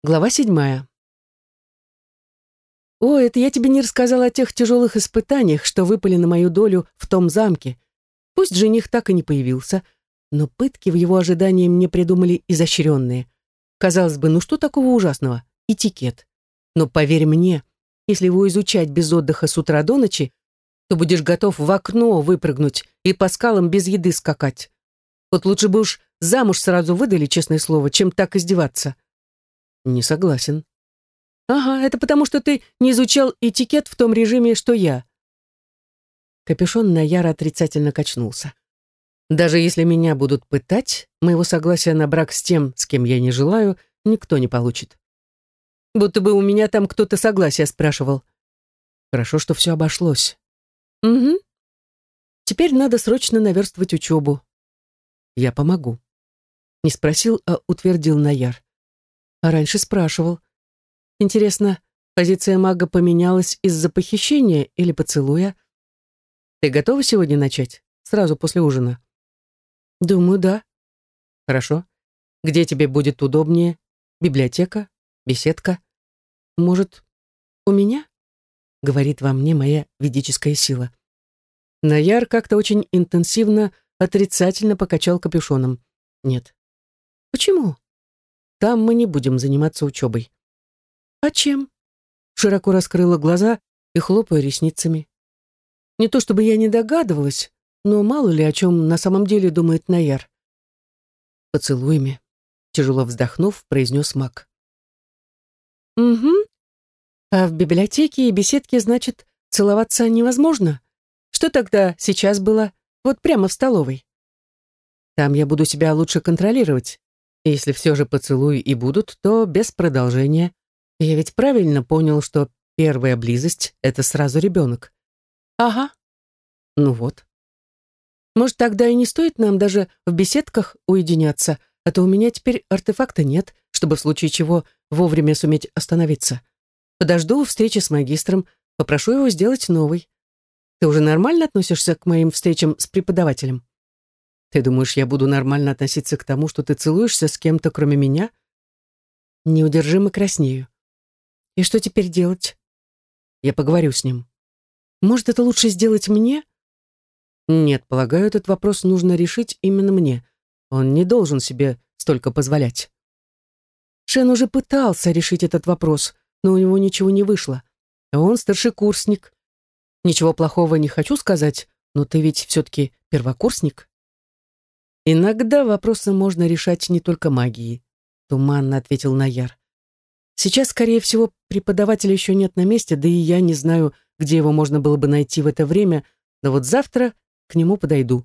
Глава 7. О, это я тебе не рассказала о тех тяжелых испытаниях, что выпали на мою долю в том замке. Пусть жених так и не появился, но пытки в его ожидании мне придумали изощренные. Казалось бы, ну что такого ужасного? Этикет. Но поверь мне, если его изучать без отдыха с утра до ночи, то будешь готов в окно выпрыгнуть и по скалам без еды скакать. Вот лучше бы уж замуж сразу выдали, честное слово, чем так издеваться. Не согласен. Ага, это потому, что ты не изучал этикет в том режиме, что я. Капюшон Наяра отрицательно качнулся. Даже если меня будут пытать, моего согласия на брак с тем, с кем я не желаю, никто не получит. Будто бы у меня там кто-то согласия спрашивал. Хорошо, что все обошлось. Угу. Теперь надо срочно наверстывать учебу. Я помогу. Не спросил, а утвердил Наяр. А раньше спрашивал. Интересно, позиция мага поменялась из-за похищения или поцелуя? Ты готова сегодня начать? Сразу после ужина? Думаю, да. Хорошо. Где тебе будет удобнее? Библиотека? Беседка? Может, у меня? Говорит во мне моя ведическая сила. Наяр как-то очень интенсивно, отрицательно покачал капюшоном. Нет. Почему? Там мы не будем заниматься учебой. А чем? Широко раскрыла глаза и хлопая ресницами. Не то чтобы я не догадывалась, но мало ли о чем на самом деле думает Наяр. Поцелуями, тяжело вздохнув, произнес маг. Угу. А в библиотеке и беседке, значит, целоваться невозможно? Что тогда сейчас было? Вот прямо в столовой. Там я буду себя лучше контролировать. Если все же поцелуи и будут, то без продолжения. Я ведь правильно понял, что первая близость — это сразу ребенок. Ага. Ну вот. Может, тогда и не стоит нам даже в беседках уединяться, а то у меня теперь артефакта нет, чтобы в случае чего вовремя суметь остановиться. Подожду встречи с магистром, попрошу его сделать новый. Ты уже нормально относишься к моим встречам с преподавателем? Ты думаешь, я буду нормально относиться к тому, что ты целуешься с кем-то, кроме меня? Неудержимо краснею. И что теперь делать? Я поговорю с ним. Может, это лучше сделать мне? Нет, полагаю, этот вопрос нужно решить именно мне. Он не должен себе столько позволять. Шен уже пытался решить этот вопрос, но у него ничего не вышло. А он старшекурсник. Ничего плохого не хочу сказать, но ты ведь все-таки первокурсник. Иногда вопросы можно решать не только магией, туманно ответил Наяр. Сейчас, скорее всего, преподавателя еще нет на месте, да и я не знаю, где его можно было бы найти в это время, но вот завтра к нему подойду.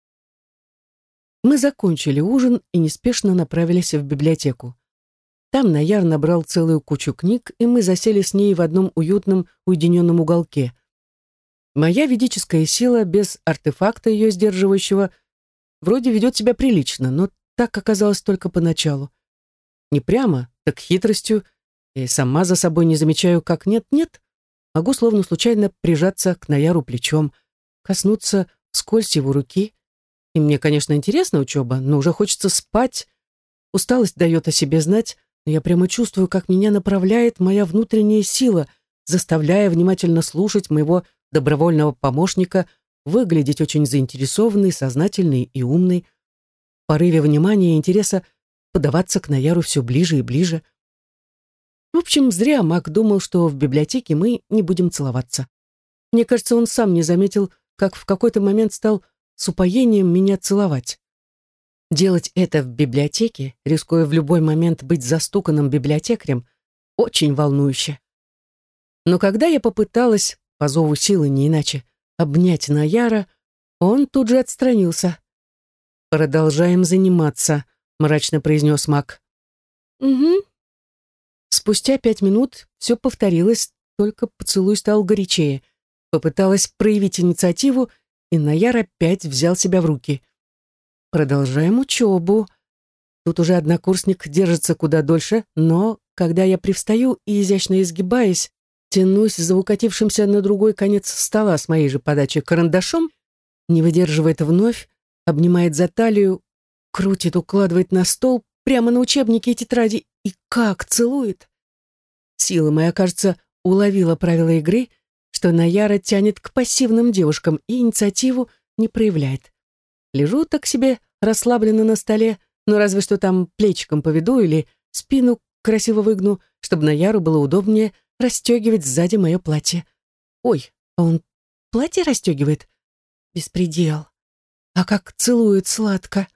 Мы закончили ужин и неспешно направились в библиотеку. Там Наяр набрал целую кучу книг, и мы засели с ней в одном уютном, уединенном уголке. Моя ведическая сила, без артефакта ее сдерживающего, вроде ведет себя прилично, но так оказалось только поначалу. Не прямо, так хитростью, и сама за собой не замечаю, как нет-нет, могу словно случайно прижаться к Наяру плечом, коснуться вскользь его руки. И мне, конечно, интересна учеба, но уже хочется спать. Усталость дает о себе знать, но я прямо чувствую, как меня направляет моя внутренняя сила, заставляя внимательно слушать моего добровольного помощника, выглядеть очень заинтересованной, сознательной и умной, в порыве внимания и интереса подаваться к Наяру все ближе и ближе. В общем, зря маг думал, что в библиотеке мы не будем целоваться. Мне кажется, он сам не заметил, как в какой-то момент стал с упоением меня целовать. Делать это в библиотеке, рискуя в любой момент быть застуканным библиотекарем, очень волнующе. Но когда я попыталась, по зову силы не иначе, обнять Наяра, он тут же отстранился. «Продолжаем заниматься», — мрачно произнес маг. «Угу». Спустя 5 минут все повторилось, только поцелуй стал горячее. Попыталась проявить инициативу, и Наяр опять взял себя в руки. «Продолжаем учебу». Тут уже однокурсник держится куда дольше, но, когда я привстаю и, изящно изгибаясь, тянусь за укатившимся на другой конец стола с моей же подачи карандашом, не выдерживает вновь, обнимает за талию, крутит, укладывает на стол, прямо на учебнике и тетради. И как целует! Сила моя, кажется, уловила правила игры, что Наяра тянет к пассивным девушкам и инициативу не проявляет. Лежу так себе расслабленно на столе, но разве что там плечиком поведу или спину красиво выгну, чтобы Наяру было удобнее расстегивать сзади мое платье. Ой, а он платье расстегивает? Беспредел. А как целует сладко.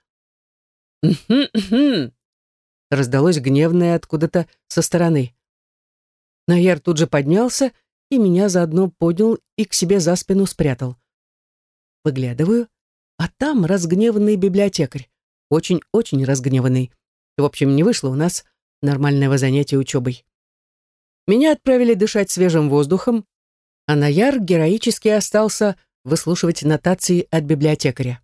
«Мгм-мгм», раздалось гневное откуда-то со стороны. Наяр тут же поднялся и меня заодно поднял и к себе за спину спрятал. Выглядываю, а там разгневанный библиотекарь. Очень-очень разгневанный. В общем, не вышло у нас нормального занятия учебой. Меня отправили дышать свежим воздухом, а Наяр героически остался выслушивать нотации от библиотекаря.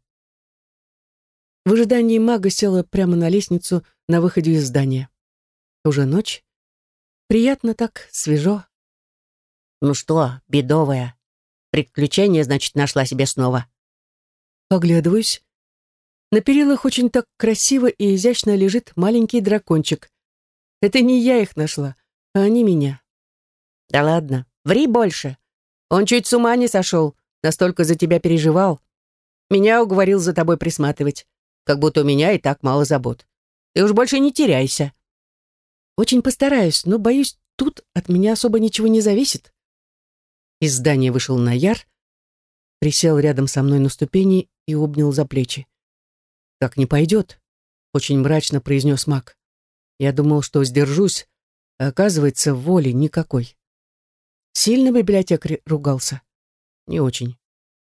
В ожидании мага села прямо на лестницу на выходе из здания. Уже ночь. Приятно так, свежо. «Ну что, бедовая? Приключение, значит, нашла себе снова?» Оглядываюсь. На перилах очень так красиво и изящно лежит маленький дракончик. Это не я их нашла, а они меня. «Да ладно, ври больше. Он чуть с ума не сошел, настолько за тебя переживал. Меня уговорил за тобой присматривать, как будто у меня и так мало забот. Ты уж больше не теряйся». Очень постараюсь, но, боюсь, тут от меня особо ничего не зависит. Из здания вышел Наяр, присел рядом со мной на ступени и обнял за плечи. «Так не пойдет», — очень мрачно произнес маг. «Я думал, что сдержусь, а оказывается, воли никакой». Сильно библиотекарь ругался? Не очень.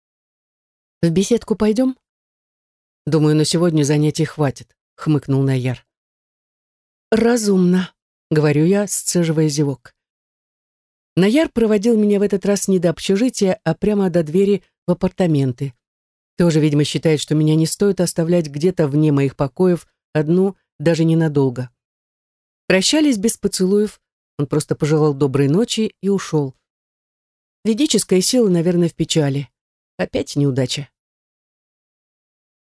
«В беседку пойдем?» «Думаю, на сегодня занятий хватит», — хмыкнул Наяр. «Разумно», — говорю я, сцеживая зевок. Наяр проводил меня в этот раз не до общежития, а прямо до двери в апартаменты. Тоже, видимо, считает, что меня не стоит оставлять где-то вне моих покоев одну, даже ненадолго. Прощались без поцелуев, он просто пожелал доброй ночи и ушел. Ведическая сила, наверное, в печали. Опять неудача.